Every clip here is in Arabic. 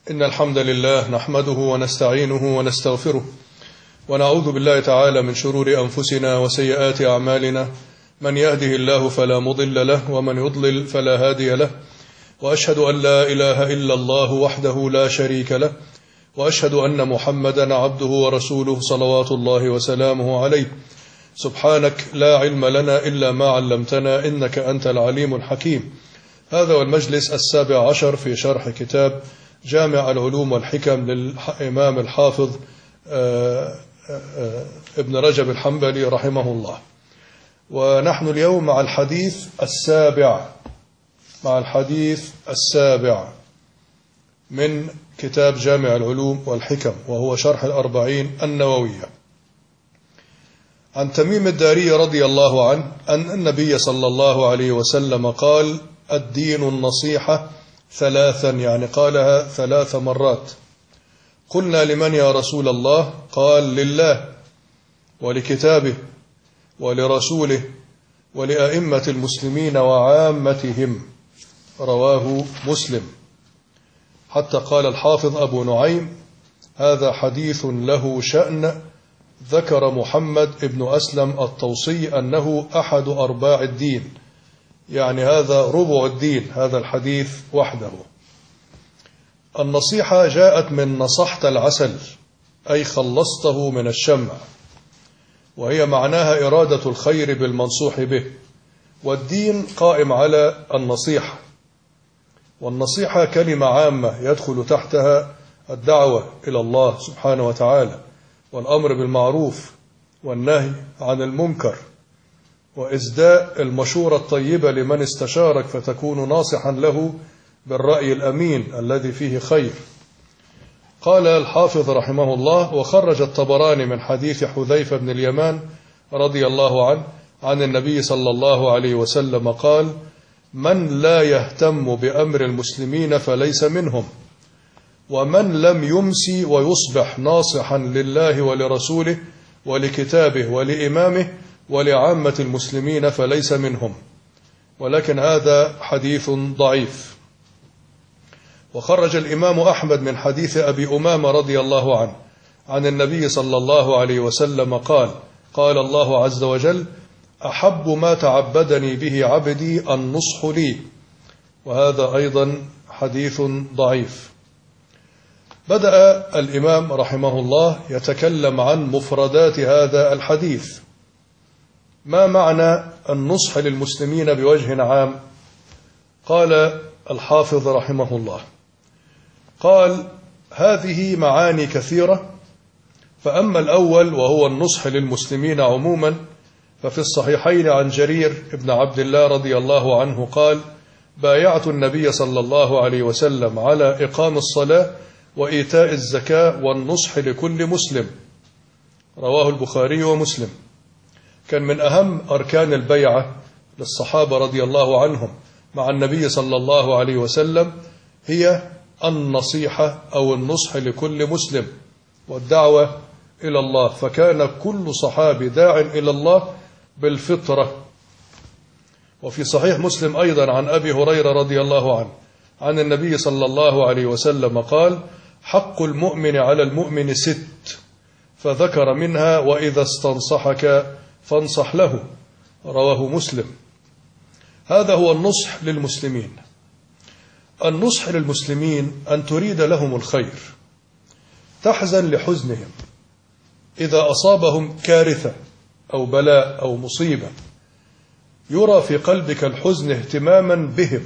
إن الحمد لله نحمده ونستعينه ونستغفره ونعوذ بالله تعالى من شرور أنفسنا وسيئات أعمالنا، من يهده الله فلا مضل له ومن يضلل فلا هادي له، وأشهد أن لا إله إلا الله وحده لا شريك له، وأشهد أن محمدا عبده ورسوله صلوات الله وسلامه عليه. سبحانك لا علم لنا إلا ما علمتنا إنك أنت العليم الحكيم. هذا هو المجلس 17 في شرح كتاب جامع العلوم والحكم للإمام الحافظ ابن رجب الحنبلي رحمه الله. ونحن اليوم مع الحديث السابع من كتاب جامع العلوم والحكم، وهو شرح الأربعين النووية. عن تميم الداري رضي الله عنه أن النبي صلى الله عليه وسلم قال: الدين النصيحة ثلاثا، يعني قالها 3 مرات. قلنا: لمن يا رسول الله؟ قال: لله ولكتابه ولرسوله ولأئمة المسلمين وعامتهم. رواه مسلم. حتى قال الحافظ أبو نعيم: هذا حديث له شأن. ذكر محمد ابن أسلم الطوسي أنه أحد أرباع الدين، يعني هذا ربع الدين، هذا الحديث وحده. النصيحة جاءت من نصحت العسل، أي خلصته من الشمع، وهي معناها إرادة الخير بالمنصوح به، والدين قائم على النصيحة. والنصيحة كلمة عامة يدخل تحتها الدعوة إلى الله سبحانه وتعالى، والأمر بالمعروف والنهي عن المنكر، وإسداء المشورة الطيبة لمن استشارك فتكون ناصحا له بالرأي الأمين الذي فيه خير. قال الحافظ رحمه الله: وخرج الطبراني من حديث حذيفة بن اليمان رضي الله عنه عن النبي صلى الله عليه وسلم قال: من لا يهتم بأمر المسلمين فليس منهم، ومن لم يمسي ويصبح ناصحا لله ولرسوله ولكتابه ولإمامه ولعامة المسلمين فليس منهم. ولكن هذا حديث ضعيف. وخرج الإمام أحمد من حديث أبي أمامة رضي الله عنه عن النبي صلى الله عليه وسلم قال: قال الله عز وجل: أحب ما تعبدني به عبدي النصح لي. وهذا أيضا حديث ضعيف. بدأ الإمام رحمه الله يتكلم عن مفردات هذا الحديث. ما معنى النصح للمسلمين بوجه عام؟ قال الحافظ رحمه الله: قال: هذه معاني كثيرة، فأما الأول وهو النصح للمسلمين عموما ففي الصحيحين عن جرير بن عبد الله رضي الله عنه قال: بايعت النبي صلى الله عليه وسلم على إقام الصلاة وإيتاء الزكاة والنصح لكل مسلم. رواه البخاري ومسلم. كان من أهم أركان البيعة للصحابة رضي الله عنهم مع النبي صلى الله عليه وسلم هي النصيحة أو النصح لكل مسلم والدعوة إلى الله، فكان كل صحابي داع إلى الله بالفطرة. وفي صحيح مسلم أيضا عن أبي هريرة رضي الله عنه عن النبي صلى الله عليه وسلم قال: حق المؤمن على المؤمن 6، فذكر منها: وإذا استنصحك فانصح له. رواه مسلم. هذا هو النصح للمسلمين. النصح للمسلمين أن تريد لهم الخير، تحزن لحزنهم، إذا أصابهم كارثة أو بلاء أو مصيبة يرى في قلبك الحزن اهتماما بهم،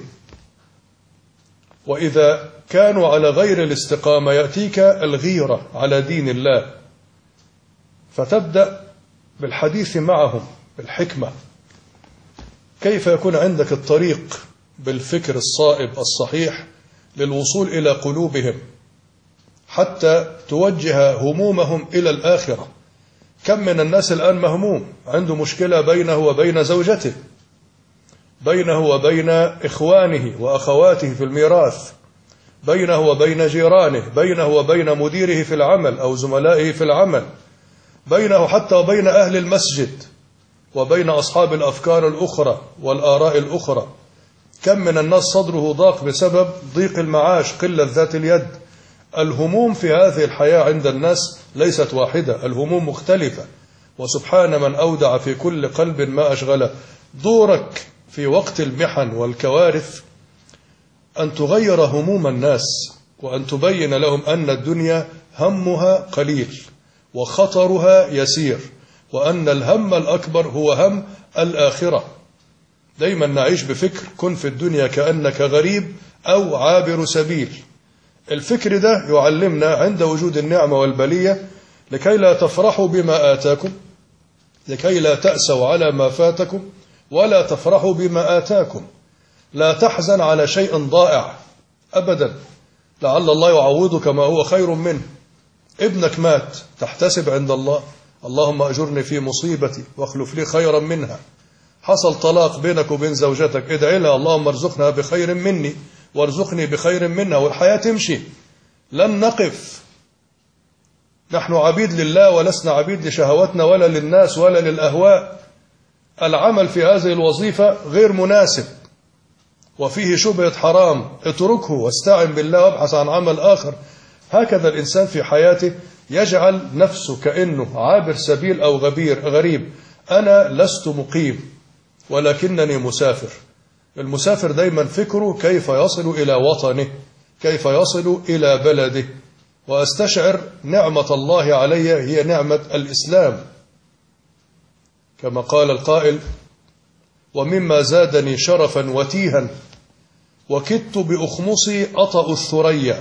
وإذا كانوا على غير الاستقامة يأتيك الغيرة على دين الله، فتبدأ بالحديث معهم بالحكمة، كيف يكون عندك الطريق بالفكر الصائب الصحيح للوصول إلى قلوبهم حتى توجه همومهم إلى الآخرة. كم من الناس الآن مهموم، عنده مشكلة بينه وبين زوجته، بينه وبين إخوانه وأخواته في الميراث، بينه وبين جيرانه، بينه وبين مديره في العمل أو زملائه في العمل، بينه حتى وبين أهل المسجد، وبين أصحاب الأفكار الأخرى والآراء الأخرى. كم من الناس صدره ضاق بسبب ضيق المعاش، قلة ذات اليد، الهموم في هذه الحياة عند الناس ليست واحدة، الهموم مختلفة، وسبحان من أودع في كل قلب ما أشغله. دورك في وقت المحن والكوارث أن تغير هموم الناس، وأن تبين لهم أن الدنيا همها قليل وخطرها يسير، وأن الهم الأكبر هو هم الآخرة. دايما نعيش بفكر كن في الدنيا كأنك غريب أو عابر سبيل. الفكر ده يعلمنا عند وجود النعمة والبلية لكي لا تفرحوا بما آتاكم، لكي لا تأسوا على ما فاتكم، ولا تفرحوا بما آتاكم. لا تحزن على شيء ضائع أبدا، لعل الله يعوضك ما هو خير منه. ابنك مات، تحتسب عند الله اللهم أجرني في مصيبتي واخلف لي خيرا منها. حصل طلاق بينك وبين زوجتك، ادعي لها اللهم ارزقنا بخير مني وارزقني بخير منها، والحياة تمشي. لن نقف، نحن عبيد لله ولسنا عبيد لشهواتنا ولا للناس ولا للأهواء. العمل في هذه الوظيفة غير مناسب وفيه شبهة حرام، اتركه واستعن بالله وابحث عن عمل آخر. هكذا الإنسان في حياته يجعل نفسه كأنه عابر سبيل أو غريب. أنا لست مقيم ولكنني مسافر. المسافر دايما فكره كيف يصل إلى وطنه، كيف يصل إلى بلده. وأستشعر نعمة الله علي هي نعمة الإسلام، كما قال القائل: ومما زادني شرفا وتيها وكدت بأخمصي أطأ الثريا.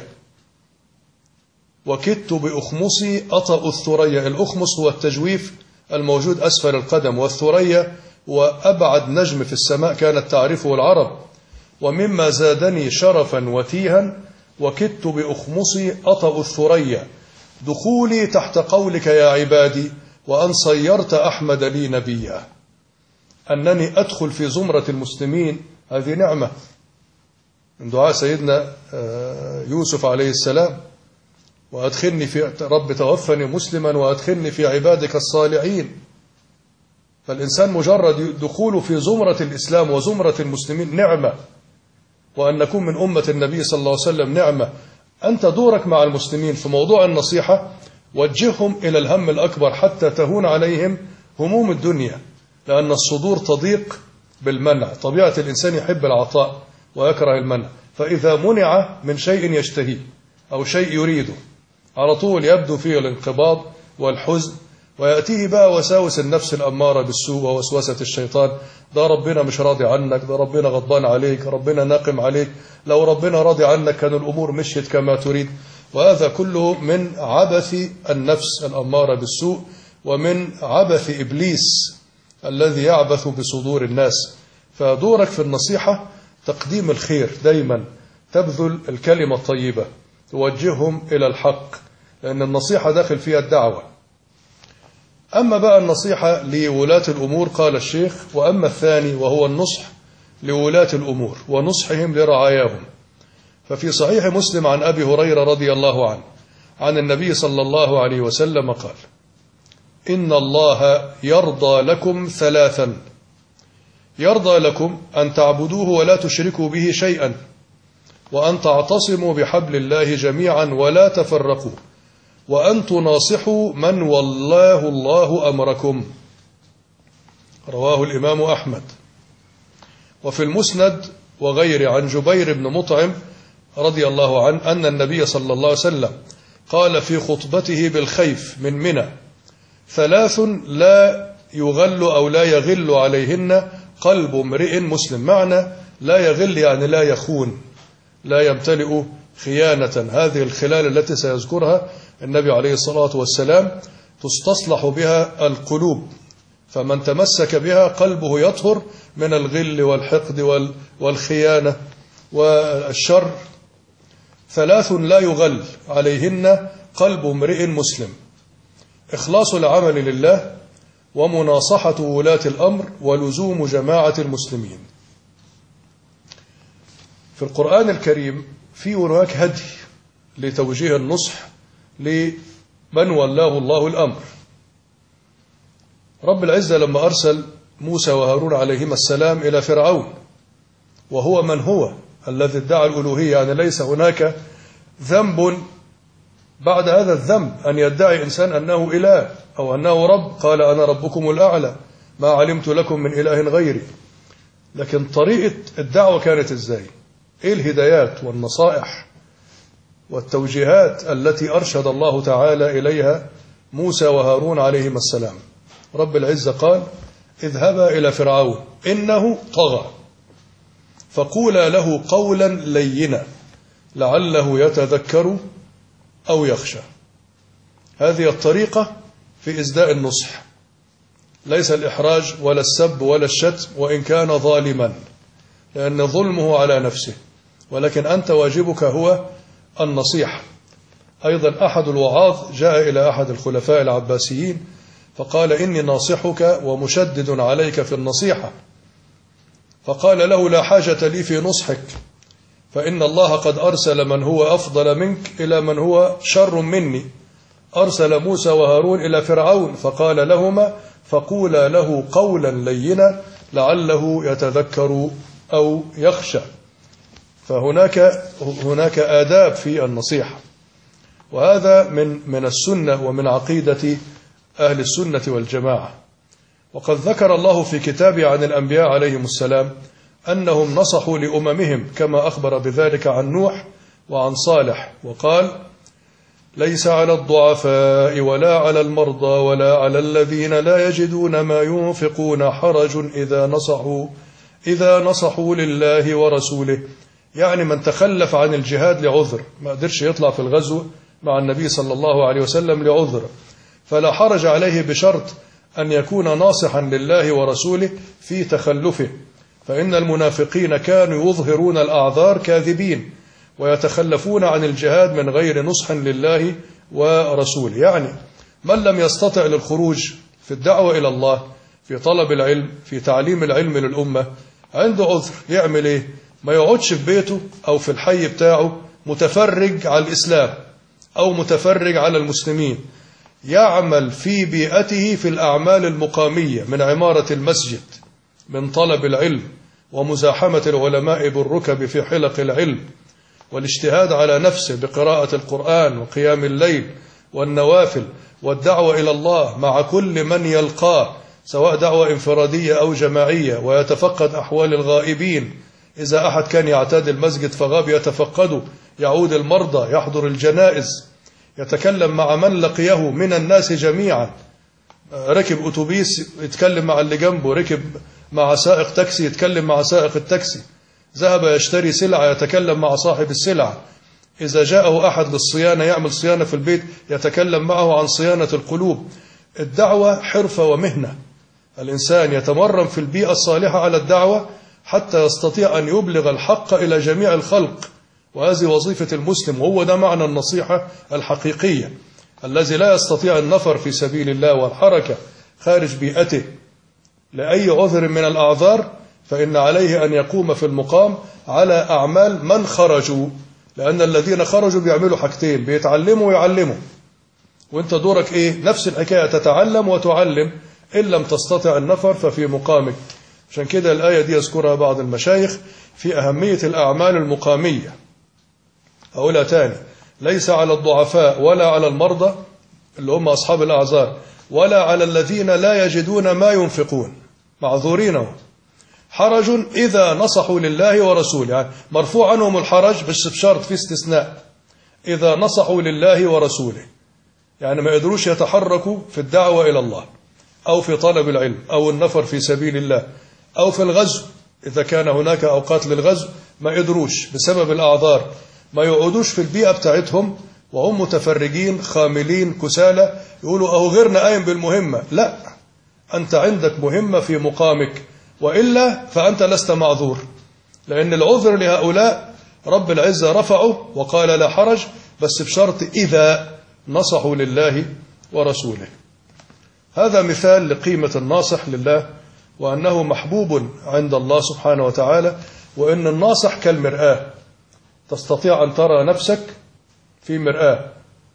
وكدت بأخمصي أطأ الثريا. الأخمص هو التجويف الموجود أسفل القدم، والثريا وأبعد نجم في السماء كانت تعرفه العرب. ومما زادني شرفا وتيها وكدت بأخمصي أطأ الثريا، دخولي تحت قولك يا عبادي وأن صيرت أحمد لي نبيا. أنني أدخل في زمرة المسلمين هذه نعمة من دعاء سيدنا يوسف عليه السلام: وأدخلني في رب توفني مسلما وأدخلني في عبادك الصالحين. فالإنسان مجرد دخوله في زمرة الإسلام وزمرة المسلمين نعمة، وأن نكون من أمة النبي صلى الله عليه وسلم نعمة. أنت دورك مع المسلمين في موضوع النصيحة، وجههم إلى الهم الأكبر حتى تهون عليهم هموم الدنيا، لأن الصدور تضيق بالمنع. طبيعة الإنسان يحب العطاء ويكره المنع، فإذا منع من شيء يشتهيه أو شيء يريده على طول يبدو فيه الانقباض والحزن، ويأتيه بقى وساوس النفس الأمارة بالسوء ووسوسة الشيطان: ده ربنا مش راضي عنك، ده ربنا غضبان عليك، ربنا ناقم عليك، لو ربنا راضي عنك كان الأمور مشيت كما تريد. وهذا كله من عبث النفس الأمارة بالسوء، ومن عبث إبليس الذي يعبث بصدور الناس. فدورك في النصيحة تقديم الخير، دايما تبذل الكلمة الطيبة، توجههم إلى الحق، لأن النصيحة داخل فيها الدعوة. أما بقى النصيحة لولاة الأمور، قال الشيخ: وأما الثاني وهو النصح لولاة الأمور ونصحهم لرعاياهم، ففي صحيح مسلم عن أبي هريرة رضي الله عنه عن النبي صلى الله عليه وسلم قال: إن الله يرضى لكم ثلاثا: يرضى لكم أن تعبدوه ولا تشركوا به شيئا، وأن تعتصموا بحبل الله جميعا ولا تفرقوا، وأن تناصحوا من والله الله أمركم. رواه الإمام أحمد. وفي المسند وغير عن جبير بن مطعم رضي الله عنه أن النبي صلى الله عليه وسلم قال في خطبته بالخيف من منى: ثلاث لا يغل أو لا يغل عليهن قلب امرئ مسلم. معنى لا يغل يعني لا يخون، لا يمتلئ خيانة. هذه الخلال التي سيذكرها النبي عليه الصلاة والسلام تستصلح بها القلوب، فمن تمسك بها قلبه يطهر من الغل والحقد والخيانة والشر. ثلاث لا يغل عليهن قلب امرئ مسلم: إخلاص العمل لله، ومناصحة ولاة الأمر، ولزوم جماعة المسلمين. في القرآن الكريم في هناك هدي لتوجيه النصح لمن ولاه الله الأمر. رب العزة لما أرسل موسى وهارون عليهما السلام إلى فرعون، وهو من هو الذي ادعى الألوهية، يعني ليس هناك ذنب بعد هذا الذنب أن يدعي إنسان أنه إله أو أنه رب، قال أنا ربكم الأعلى ما علمت لكم من إله غيري. لكن طريقة الدعوة كانت إزاي؟ إيه الهدايات والنصائح والتوجيهات التي أرشد الله تعالى إليها موسى وهارون عليهما السلام؟ رب العزة قال اذهبا إلى فرعون إنه طغى فقولا له قولا لينا لعله يتذكر أو يخشى. هذه الطريقة في إسداء النصح، ليس الإحراج ولا السب ولا الشتم وإن كان ظالما، لأن ظلمه على نفسه، ولكن أنت واجبك هو النصيحة. أيضا أحد الوعاظ جاء إلى أحد الخلفاء العباسيين فقال إني ناصحك ومشدد عليك في النصيحة، فقال له لا حاجة لي في نصحك، فإن الله قد أرسل من هو أفضل منك إلى من هو شر مني. أرسل موسى وهارون إلى فرعون فقال لهما فقولا له قولا لينا لعله يتذكر أو يخشى. فهناك آداب في النصيحة، وهذا من السنة ومن عقيدة أهل السنة والجماعة. وقد ذكر الله في كتابه عن الأنبياء عليهم السلام أنهم نصحوا لأممهم كما أخبر بذلك عن نوح وعن صالح، وقال ليس على الضعفاء ولا على المرضى ولا على الذين لا يجدون ما ينفقون حرج إذا نصحوا لله ورسوله. يعني من تخلف عن الجهاد لعذر، ما قدرش يطلع في الغزو مع النبي صلى الله عليه وسلم لعذر، فلا حرج عليه بشرط أن يكون ناصحا لله ورسوله في تخلفه، فإن المنافقين كانوا يظهرون الأعذار كاذبين ويتخلفون عن الجهاد من غير نصح لله ورسوله. يعني من لم يستطع للخروج في الدعوة إلى الله، في طلب العلم، في تعليم العلم للأمة، عنده عذر، يعمل إيه؟ ما يقعدش في بيته أو في الحي بتاعه متفرج على الإسلام أو متفرج على المسلمين، يعمل في بيئته في الأعمال المقامية من عمارة المسجد، من طلب العلم ومزاحمة العلماء بالركب في حلق العلم، والاجتهاد على نفسه بقراءة القرآن وقيام الليل والنوافل والدعوة إلى الله مع كل من يلقاه، سواء دعوة انفرادية أو جماعية، ويتفقد أحوال الغائبين. إذا أحد كان يعتاد المسجد فغاب يتفقده، يعود المرضى، يحضر الجنائز، يتكلم مع من لقيه من الناس جميعا. ركب أتوبيس يتكلم مع اللي جنبه، ركب مع سائق تاكسي يتكلم مع سائق التاكسي، ذهب يشتري سلعة يتكلم مع صاحب السلعة. إذا جاءه أحد للصيانة يعمل صيانة في البيت يتكلم معه عن صيانة القلوب. الدعوة حرفة ومهنة، الإنسان يتمرن في البيئة الصالحة على الدعوة حتى يستطيع أن يبلغ الحق إلى جميع الخلق، وهذه وظيفة المسلم، وهو ده معنى النصيحة الحقيقية. الذي لا يستطيع النفر في سبيل الله والحركة خارج بيئته لأي عذر من الأعذار، فإن عليه أن يقوم في المقام على أعمال من خرجوا، لأن الذين خرجوا بيعملوا حاجتين، بيتعلموا ويعلموا، وانت دورك إيه؟ نفس الحكاية، تتعلم وتعلم. إن لم تستطع النفر ففي مقامك. عشان كده الآية دي يذكرها بعض المشايخ في أهمية الأعمال المقامية. أقولها تاني، ليس على الضعفاء ولا على المرضى اللي هم أصحاب الأعذار ولا على الذين لا يجدون ما ينفقون، معذورين، حرج إذا نصحوا لله ورسوله. يعني مرفوع عنهم الحرج بس بشرط، في استثناء، إذا نصحوا لله ورسوله، يعني ما يقدروش يتحركوا في الدعوة إلى الله أو في طلب العلم أو النفر في سبيل الله أو في الغزو، إذا كان هناك أوقات للغزو ما يقدروش بسبب الأعذار، ما يقعدوش في البيئة بتاعتهم وهم متفرجين خاملين كسالى يقولوا أهو غيرنا قايم بالمهمة. لا، أنت عندك مهمة في مقامك، وإلا فأنت لست معذور، لأن العذر لهؤلاء رب العزة رفعه وقال لا حرج، بس بشرط إذا نصحوا لله ورسوله. هذا مثال لقيمة الناصح لله، وأنه محبوب عند الله سبحانه وتعالى، وأن الناصح كالمرآة، تستطيع أن ترى نفسك في مرآة،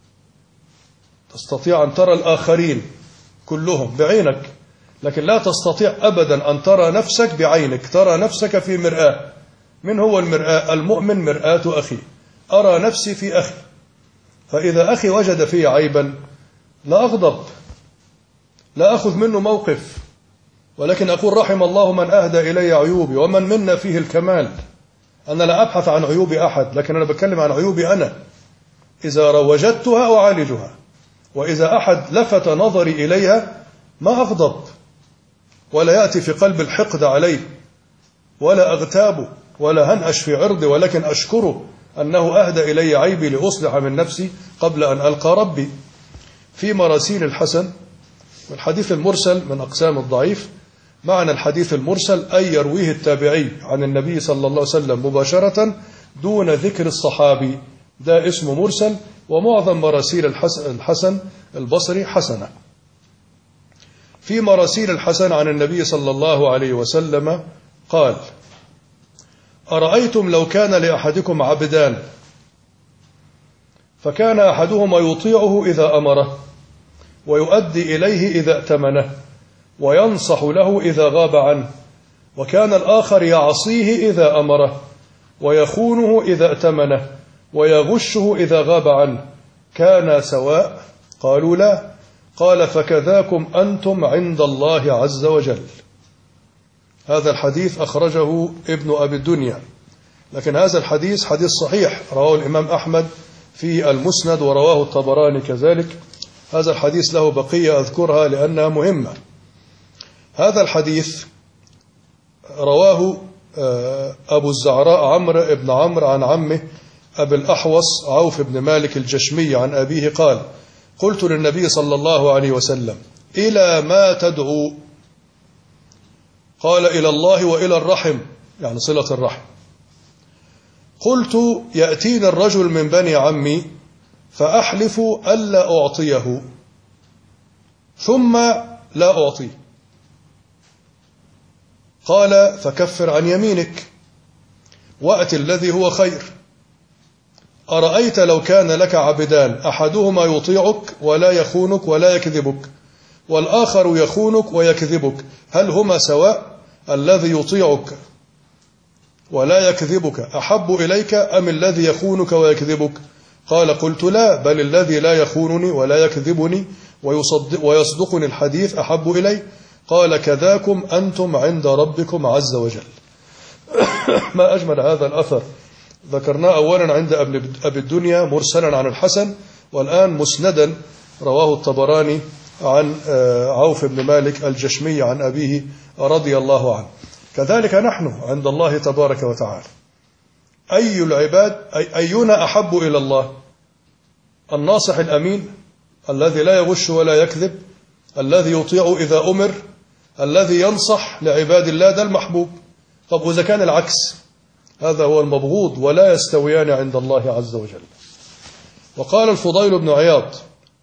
تستطيع أن ترى الآخرين كلهم بعينك، لكن لا تستطيع أبدا أن ترى نفسك بعينك، ترى نفسك في مرآة. من هو المرآة؟ المؤمن مرآة أخي، أرى نفسي في أخي، فإذا أخي وجد فيه عيبا لا أغضب، لا أخذ منه موقف، ولكن أقول رحم الله من أهدى إلي عيوبي، ومن منا فيه الكمال. أنا لا أبحث عن عيوب أحد، لكن أنا بتكلم عن عيوبي أنا. إذا وجدتها أعالجها، وإذا أحد لفت نظري إليها ما أغضب، ولا يأتي في قلب الحقد عليه، ولا أغتابه، ولا هنأش في عرضي، ولكن أشكره أنه أهدى إلي عيبي لأصلح من نفسي قبل أن ألقى ربي. في مراسيل الحسن، والحديث المرسل من أقسام الضعيف. معنى الحديث المرسل أي يرويه التابعي عن النبي صلى الله عليه وسلم مباشرة دون ذكر الصحابي، ده اسمه مرسل. ومعظم مراسيل الحسن البصري حسنة. في مراسيل الحسن عن النبي صلى الله عليه وسلم قال: أرأيتم لو كان لأحدكم عبدان، فكان أحدهما يطيعه إذا أمره، ويؤدي إليه إذا ائتمنه، وينصح له إذا غاب عنه، وكان الآخر يعصيه إذا أمره، ويخونه إذا ائتمنه، ويغشه إذا غاب عنه، كانا سواء؟ قالوا لا. قال: فكذاكم أنتم عند الله عز وجل. هذا الحديث أخرجه ابن أبي الدنيا، لكن هذا الحديث حديث صحيح، رواه الإمام أحمد في المسند، ورواه الطبراني كذلك. هذا الحديث له بقية أذكرها لأنها مهمة. هذا الحديث رواه أبو الزعراء عمرو بن عمرو عن عمه أبي الأحوص عوف بن مالك الجشمي عن أبيه قال: قلت للنبي صلى الله عليه وسلم: إلى ما تدعو؟ قال: إلى الله وإلى الرحم، يعني صلة الرحم. قلت: يأتيني الرجل من بني عمي فأحلف ألا أعطيه، ثم لا أعطيه. قال: فكفر عن يمينك وأت الذي هو خير. أرأيت لو كان لك عبدان، أحدهما يطيعك ولا يخونك ولا يكذبك، والآخر يخونك ويكذبك، هل هما سواء؟ الذي يطيعك ولا يكذبك أحب إليك أم الذي يخونك ويكذبك؟ قال: قلت لا، بل الذي لا يخونني ولا يكذبني ويصدقني الحديث أحب إلي. قال: كذاكم أنتم عند ربكم عز وجل. ما أجمل هذا الأثر، ذكرناه أولا عند أبي الدنيا مرسلا عن الحسن، والآن مسندا رواه الطبراني عن عوف بن مالك الجشمي عن أبيه رضي الله عنه. كذلك نحن عند الله تبارك وتعالى. أي العباد أينا أحب إلى الله؟ الناصح الأمين الذي لا يغش ولا يكذب، الذي يطيع إذا أمر، الذي ينصح لعباد الله، ده المحبوب. طب وإذا كان العكس، هذا هو المبغوض، ولا يستويان عند الله عز وجل. وقال الفضيل بن عياض: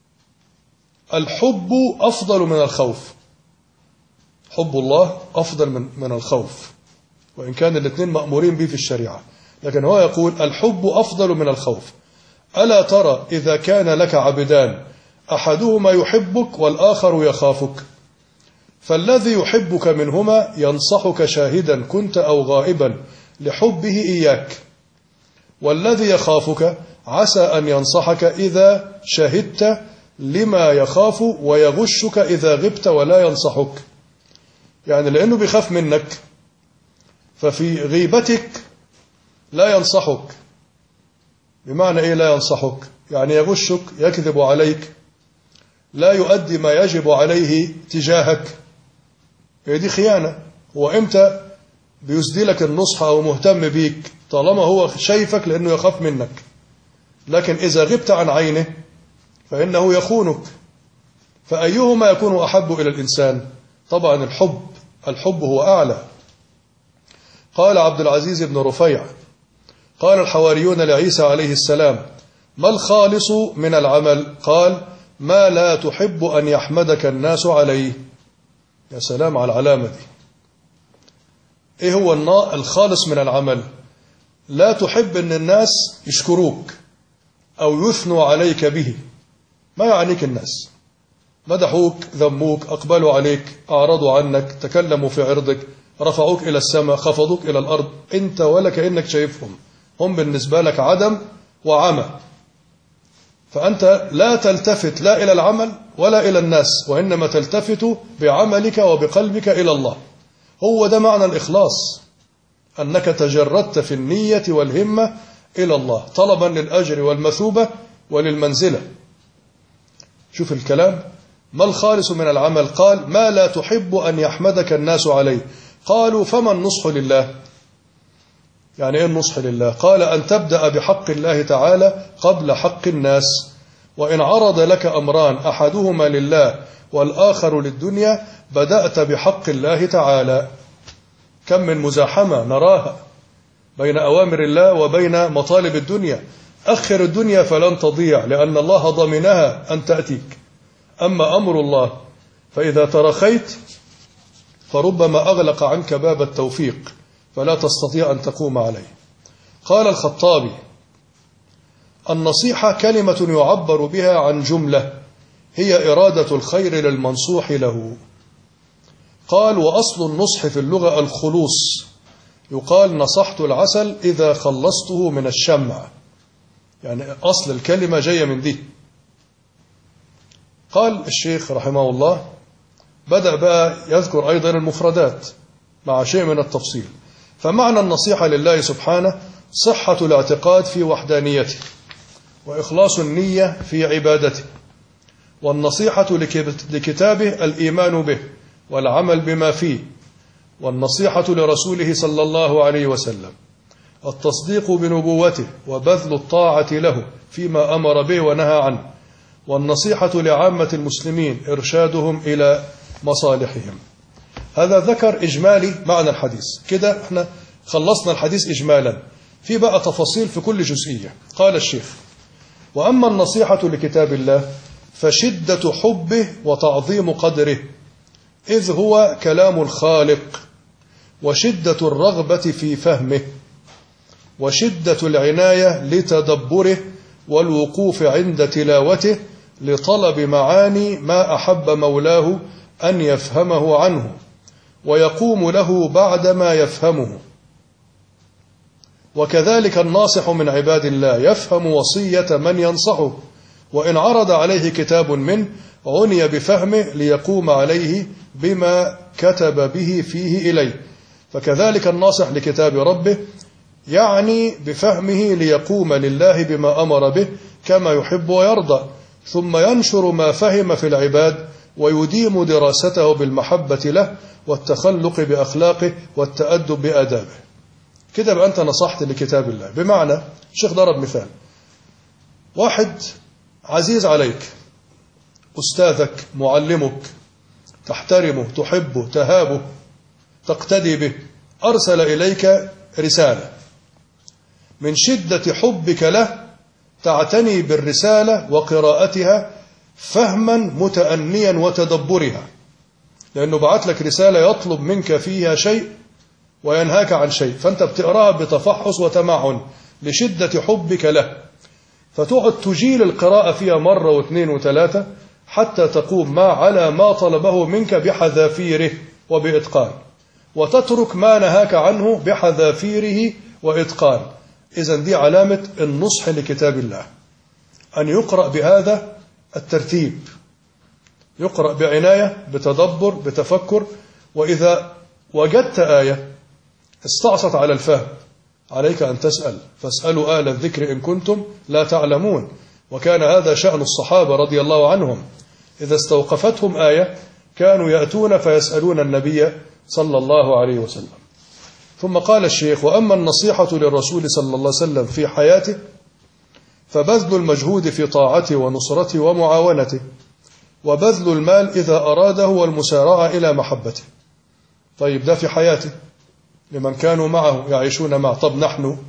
الحب أفضل من الخوف. حب الله أفضل من الخوف، وإن كان الاثنين مأمورين به في الشريعة، لكن هو يقول الحب أفضل من الخوف. ألا ترى إذا كان لك عبدان أحدهما يحبك والآخر يخافك، فالذي يحبك منهما ينصحك شاهدا كنت أو غائبا لحبه إياك، والذي يخافك عسى أن ينصحك إذا شهدت لما يخاف، ويغشك إذا غبت ولا ينصحك. يعني لأنه بيخاف منك، ففي غيبتك لا ينصحك. بمعنى إيه لا ينصحك؟ يعني يغشك، يكذب عليك، لا يؤدي ما يجب عليه تجاهك. هي دي خيانة. هو إمتى بيسدي لك النصح أو مهتم بيك؟ طالما هو شايفك لأنه يخاف منك. لكن إذا غبت عن عينه فإنه يخونك. فأيهما يكون أحب إلى الإنسان؟ طبعا الحب هو أعلى. قال عبد العزيز بن رفيع: قال الحواريون لعيسى عليه السلام: ما الخالص من العمل؟ قال: ما لا تحب أن يحمدك الناس عليه. يا سلام على العلامة دي. إيه هو الخالص من العمل؟ لا تحب أن الناس يشكروك أو يثنوا عليك به. ما يعنيك الناس؟ مدحوك، ذموك، أقبلوا عليك، أعرضوا عنك، تكلموا في عرضك، رفعوك إلى السماء، خفضوك إلى الأرض، أنت ولا كأنك شايفهم، هم بالنسبة لك عدم وعمى. فأنت لا تلتفت لا إلى العمل ولا إلى الناس، وإنما تلتفت بعملك وبقلبك إلى الله. هو ده معنى الإخلاص، أنك تجردت في النية والهمة إلى الله طلبا للأجر والمثوبة وللمنزلة. شوف الكلام، ما الخالص من العمل؟ قال: ما لا تحب أن يحمدك الناس عليه. قالوا: فما النصح لله؟ يعني إيه النصح لله؟ قال: أن تبدأ بحق الله تعالى قبل حق الناس، وإن عرض لك أمران أحدهما لله والآخر للدنيا بدأت بحق الله تعالى. كم من مزاحمة نراها بين أوامر الله وبين مطالب الدنيا. أخر الدنيا فلن تضيع، لأن الله ضمنها أن تأتيك. أما أمر الله فإذا ترخيت فربما أغلق عنك باب التوفيق فلا تستطيع أن تقوم عليه. قال الخطابي: النصيحة كلمة يعبر بها عن جملة هي إرادة الخير للمنصوح له. قال: وأصل النصح في اللغة الخلوص، يقال: نصحت العسل إذا خلصته من الشمع، يعني أصل الكلمة جاية من دي. قال الشيخ رحمه الله: بدأ بقى يذكر أيضا المفردات مع شيء من التفصيل. فمعنى النصيحة لله سبحانه صحة الاعتقاد في وحدانيته، وإخلاص النية في عبادته، والنصيحة لكتابه الإيمان به والعمل بما فيه، والنصيحة لرسوله صلى الله عليه وسلم التصديق بنبوته وبذل الطاعة له فيما أمر به ونهى عنه، والنصيحة لعامة المسلمين إرشادهم إلى مصالحهم. هذا ذكر إجمالي معنى الحديث، كده احنا خلصنا الحديث إجمالا، في بقى تفاصيل في كل جزئية. قال الشيخ: وأما النصيحة لكتاب الله فشدة حبه وتعظيم قدره، إذ هو كلام الخالق، وشدة الرغبة في فهمه، وشدة العناية لتدبره، والوقوف عند تلاوته لطلب معاني ما أحب مولاه أن يفهمه عنه ويقوم له بعدما يفهمه. وكذلك الناصح من عباد الله يفهم وصية من ينصحه، وإن عرض عليه كتاب منه عني بفهمه ليقوم عليه بما كتب به فيه إليه. فكذلك الناصح لكتاب ربه يعني بفهمه ليقوم لله بما أمر به كما يحب ويرضى، ثم ينشر ما فهم في العباد ويديم دراسته بالمحبة له والتخلق بأخلاقه والتأدب بآدابه. كده بقى أنت نصحت لكتاب الله. بمعنى الشيخ ضرب مثال: واحد عزيز عليك، أستاذك، معلمك، تحترمه، تحبه، تهابه، تقتدي به، أرسل إليك رسالة، من شدة حبك له تعتني بالرسالة وقراءتها فهما متأنيا وتدبرها، لأنه بعت لك رسالة يطلب منك فيها شيء وينهاك عن شيء، فأنت بتقراها بتفحص وتمعن لشدة حبك له، فتقعد تجيل القراءة فيها مرة واثنين وثلاثة حتى تقوم على ما طلبه منك بحذافيره وبإتقان، وتترك ما نهاك عنه بحذافيره وإتقان. إذن دي علامة النصح لكتاب الله، أن يقرأ بهذا الترتيب، يقرأ بعناية، بتدبر، بتفكر. وإذا وجدت آية استعصت على الفهم عليك أن تسأل، فاسألوا أهل الذكر إن كنتم لا تعلمون. وكان هذا شأن الصحابة رضي الله عنهم، إذا استوقفتهم آية كانوا يأتون فيسألون النبي صلى الله عليه وسلم. ثم قال الشيخ: وأما النصيحة للرسول صلى الله عليه وسلم في حياته فبذل المجهود في طاعته ونصرته ومعاونته، وبذل المال إذا أراده، والمسارعة إلى محبته. طيب ده في حياته لمن كانوا معه يعيشون معه. طب نحن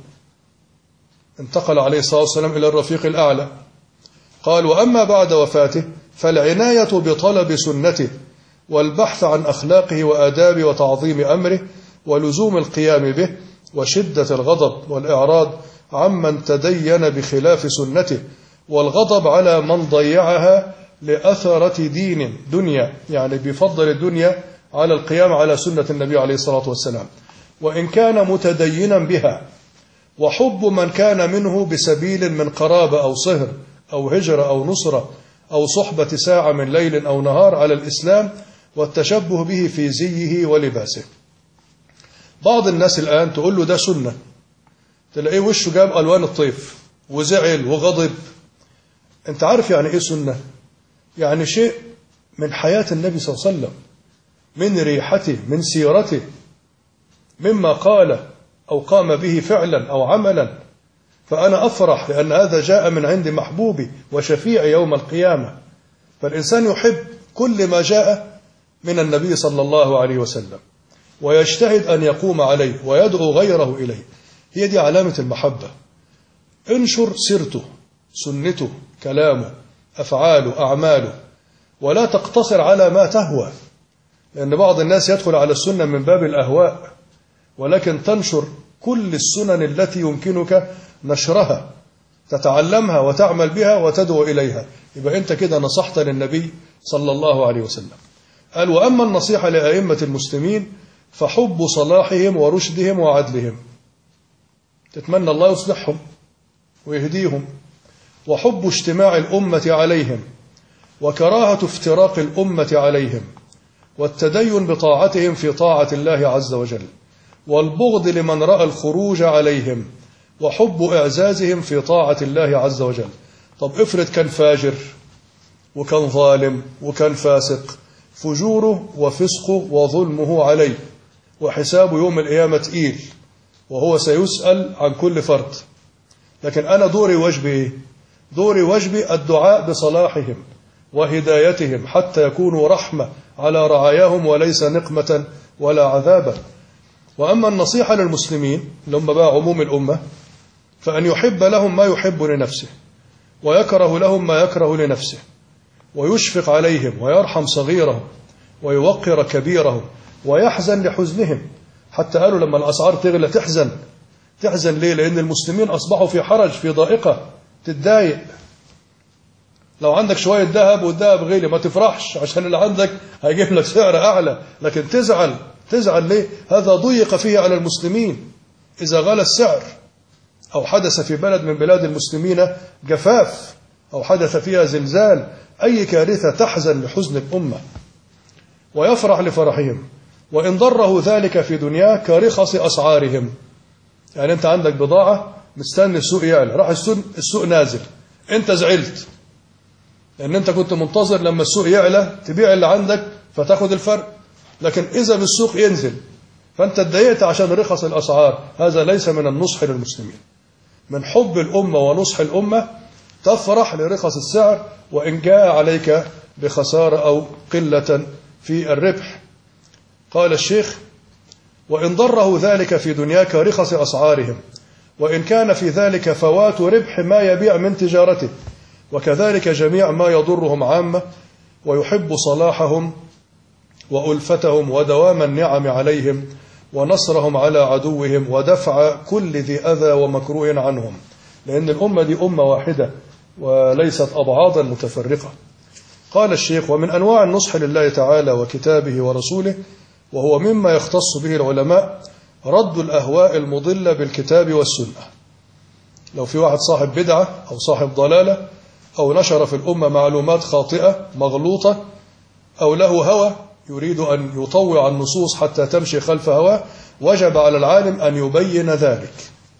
انتقل عليه الصلاة والسلام إلى الرفيق الأعلى. قال: وأما بعد وفاته فالعناية بطلب سنته والبحث عن أخلاقه وآدابه وتعظيم أمره ولزوم القيام به، وشدة الغضب والإعراض عمن تدين بخلاف سنته، والغضب على من ضيعها لأثرة دين دنيا، يعني بفضل الدنيا على القيام على سنة النبي عليه الصلاة والسلام وإن كان متدينا بها، وحب من كان منه بسبيل من قرابة أو صهر أو هجرة أو نصرة أو صحبة ساعة من ليل أو نهار على الإسلام والتشبه به في زيه ولباسه. بعض الناس الآن تقول له ده سنة، تلاقيه وشه جاب ألوان الطيف وزعل وغضب. أنت عارف يعني إيه سنة؟ يعني شيء من حياة النبي صلى الله عليه وسلم، من ريحته، من سيرته، مما قال أو قام به فعلا أو عملا. فأنا أفرح لأن هذا جاء من عند محبوبي وشفيع يوم القيامة. فالإنسان يحب كل ما جاء من النبي صلى الله عليه وسلم ويجتهد أن يقوم عليه ويدعو غيره إليه. هي دي علامة المحبة. انشر سيرته، سنته، كلامه، أفعاله، أعماله، ولا تقتصر على ما تهوى، لأن بعض الناس يدخل على السنة من باب الأهواء، ولكن تنشر كل السنن التي يمكنك نشرها، تتعلمها وتعمل بها وتدعو إليها. يبقى أنت كده نصحت للنبي صلى الله عليه وسلم. قال: وأما النصيحة لأئمة المسلمين فحب صلاحهم ورشدهم وعدلهم، تتمنى الله يصلحهم ويهديهم، وحب اجتماع الأمة عليهم، وكراهة افتراق الأمة عليهم، والتدين بطاعتهم في طاعة الله عز وجل، والبغض لمن رأى الخروج عليهم، وحب إعزازهم في طاعة الله عز وجل. طب افرض كان فاجر وكان ظالم وكان فاسق، فجوره وفسقه وظلمه عليه، وحسابه يوم القيامة تقيل، وهو سيسأل عن كل فرد. لكن أنا دوري واجبي إيه؟ دوري واجبي الدعاء بصلاحهم وهدايتهم حتى يكونوا رحمة على رعاياهم وليس نقمة ولا عذابا. وأما النصيحة للمسلمين لهم بقى عموم الأمة، فأن يحب لهم ما يحب لنفسه، ويكره لهم ما يكره لنفسه، ويشفق عليهم ويرحم صغيرهم ويوقر كبيرهم ويحزن لحزنهم. حتى قالوا لما الأسعار تغلى تحزن ليه؟ لأن المسلمين أصبحوا في حرج، في ضائقة، تتضايق. لو عندك شوية ذهب والذهب غالي ما تفرحش، عشان اللي عندك هيجيب لك سعر أعلى، لكن تزعل ليه؟ هذا ضيق فيه على المسلمين. إذا غلى السعر أو حدث في بلد من بلاد المسلمين جفاف أو حدث فيها زلزال، أي كارثة، تحزن لحزن الأمة ويفرح لفرحهم. وإن ضره ذلك في دنياه كرخص أسعارهم. يعني أنت عندك بضاعة مستني السوق يعلى، راح السوق نازل، أنت زعلت لأن أنت كنت منتظر لما السوق يعلى تبيع اللي عندك فتاخد الفرق، لكن إذا بالسوق ينزل فأنت اتضايقت عشان رخص الأسعار. هذا ليس من النصح للمسلمين. من حب الأمة ونصح الأمة تفرح لرخص السعر وإن جاء عليك بخسارة أو قلة في الربح. قال الشيخ: وإن ضره ذلك في دنياك رخص أسعارهم، وإن كان في ذلك فوات ربح ما يبيع من تجارته، وكذلك جميع ما يضرهم عامة، ويحب صلاحهم وألفتهم ودوام النعم عليهم ونصرهم على عدوهم ودفع كل ذي أذى ومكروه عنهم، لأن الأمة دي أمة واحدة وليست أبعاضا متفرقة. قال الشيخ: ومن أنواع النصح لله تعالى وكتابه ورسوله، وهو مما يختص به العلماء، رد الأهواء المضلة بالكتاب والسنة. لو في واحد صاحب بدعة أو صاحب ضلالة أو نشر في الأمة معلومات خاطئة مغلوطة أو له هوى يريد أن يطوع النصوص حتى تمشي خلف هواه، وجب على العالم أن يبين ذلك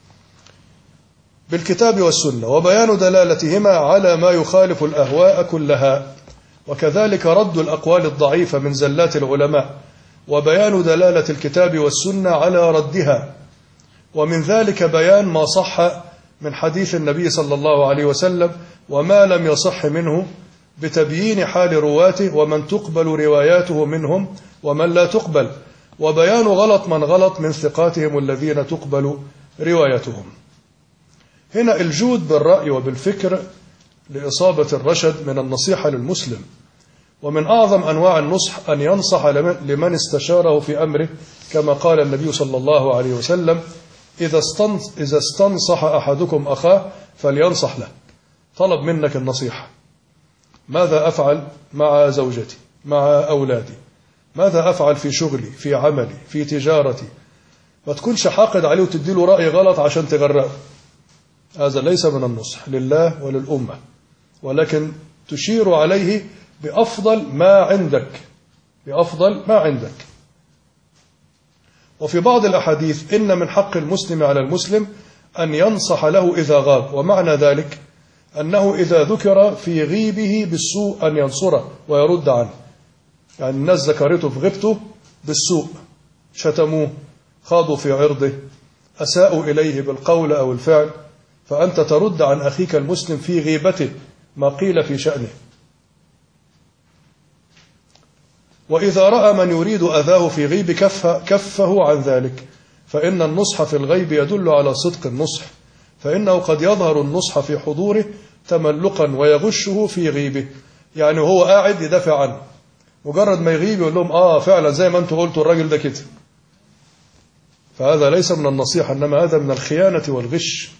بالكتاب والسنة، وبيان دلالتهما على ما يخالف الأهواء كلها، وكذلك رد الأقوال الضعيفة من زلات العلماء، وبيان دلالة الكتاب والسنة على ردها. ومن ذلك بيان ما صح من حديث النبي صلى الله عليه وسلم وما لم يصح منه، بتبيين حال رواته ومن تقبل رواياته منهم ومن لا تقبل، وبيان غلط من غلط من ثقاتهم الذين تقبل روايتهم. هنا الجود بالرأي وبالفكر لإصابة الرشد من النصيحة للمسلم. ومن أعظم أنواع النصح أن ينصح لمن استشاره في أمره، كما قال النبي صلى الله عليه وسلم: إذا استنصح أحدكم أخاه فلينصح له. طلب منك النصيحة، ماذا أفعل مع زوجتي، مع أولادي، ماذا أفعل في شغلي، في عملي، في تجارتي. ما تكونش حاقد عليه وتديله رأي غلط عشان تغرقه. هذا ليس من النصح لله وللأمة. ولكن تشير عليه بأفضل ما عندك. وفي بعض الأحاديث إن من حق المسلم على المسلم أن ينصح له إذا غاب، ومعنى ذلك أنه إذا ذكر في غيبه بالسوء أن ينصره ويرد عنه. يعني الناس ذكرته في غيبته بالسوء، شتموه، خاضوا في عرضه، أساءوا إليه بالقول أو الفعل، فأنت ترد عن أخيك المسلم في غيبته ما قيل في شأنه. وإذا رأى من يريد أذاه في غيب كفه عن ذلك، فإن النصح في الغيب يدل على صدق النصح، فإنه قد يظهر النصح في حضوره تملقا ويغشه في غيبه. يعني هو قاعد يدافع عنه، مجرد ما يغيب يقول لهم فعلا زي ما انتم قلتوا الراجل ده كده. فهذا ليس من النصيحة، إنما هذا من الخيانة والغش.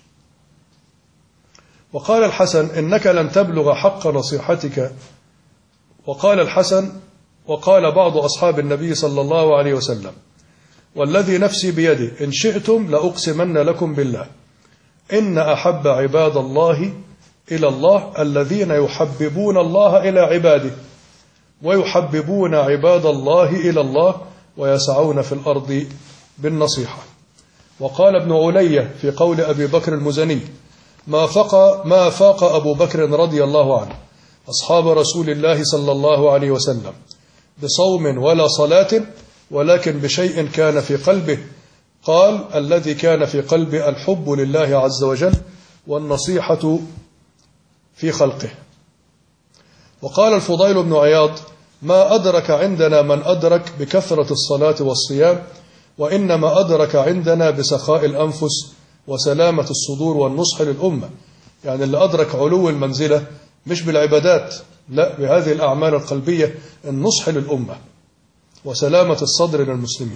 وقال الحسن إنك لن تبلغ حق نصيحتك. وقال الحسن وقال بعض أصحاب النبي صلى الله عليه وسلم: والذي نفسي بيده إن شئتم لأقسمن لكم بالله إن أحب عباد الله إلى الله الذين يحببون الله إلى عباده ويحببون عباد الله إلى الله ويسعون في الأرض بالنصيحة. وقال ابن علية في قول أبي بكر المزني: ما فاق أبو بكر رضي الله عنه أصحاب رسول الله صلى الله عليه وسلم بصوم ولا صلاة، ولكن بشيء كان في قلبه. قال: الذي كان في قلبه الحب لله عز وجل والنصيحة في خلقه. وقال الفضيل بن عياض: ما أدرك عندنا من أدرك بكثرة الصلاة والصيام، وإنما أدرك عندنا بسخاء الأنفس وسلامة الصدور والنصح للأمة. يعني اللي أدرك علو المنزلة مش بالعبادات، لا، بهذه الأعمال القلبية، النصح للأمة وسلامة الصدر للمسلمين.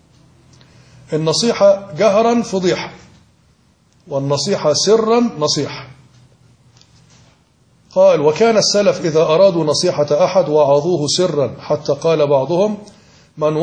النصيحة جهرا فضيحة، والنصيحة سرا نصيحة. قال: وكان السلف إذا أرادوا نصيحة أحد وعظوه سرا، حتى قال بعضهم: من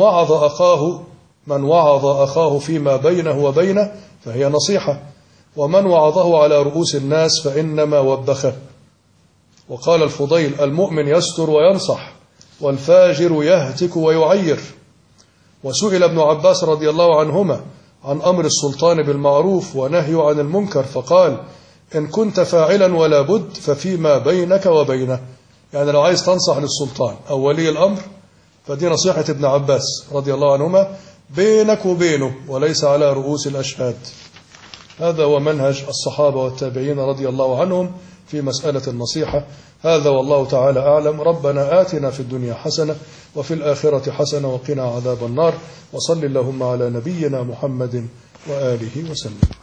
وعظ أخاه فيما بينه وبينه فهي نصيحة، ومن وعظه على رؤوس الناس فإنما وبخه. وقال الفضيل: المؤمن يستر وينصح، والفاجر يهتك ويعير. وسئل ابن عباس رضي الله عنهما عن أمر السلطان بالمعروف ونهي عن المنكر، فقال: إن كنت فاعلا ولا بد ففيما بينك وبينه. يعني لو عايز تنصح للسلطان أو ولي الأمر فدي نصيحة ابن عباس رضي الله عنهما، بينك وبينه وليس على رؤوس الأشهاد. هذا هو منهج الصحابة والتابعين رضي الله عنهم في مسألة النصيحة. هذا والله تعالى أعلم. ربنا آتنا في الدنيا حسنة وفي الآخرة حسنة وقنا عذاب النار. وصل اللهم على نبينا محمد وآله وسلم.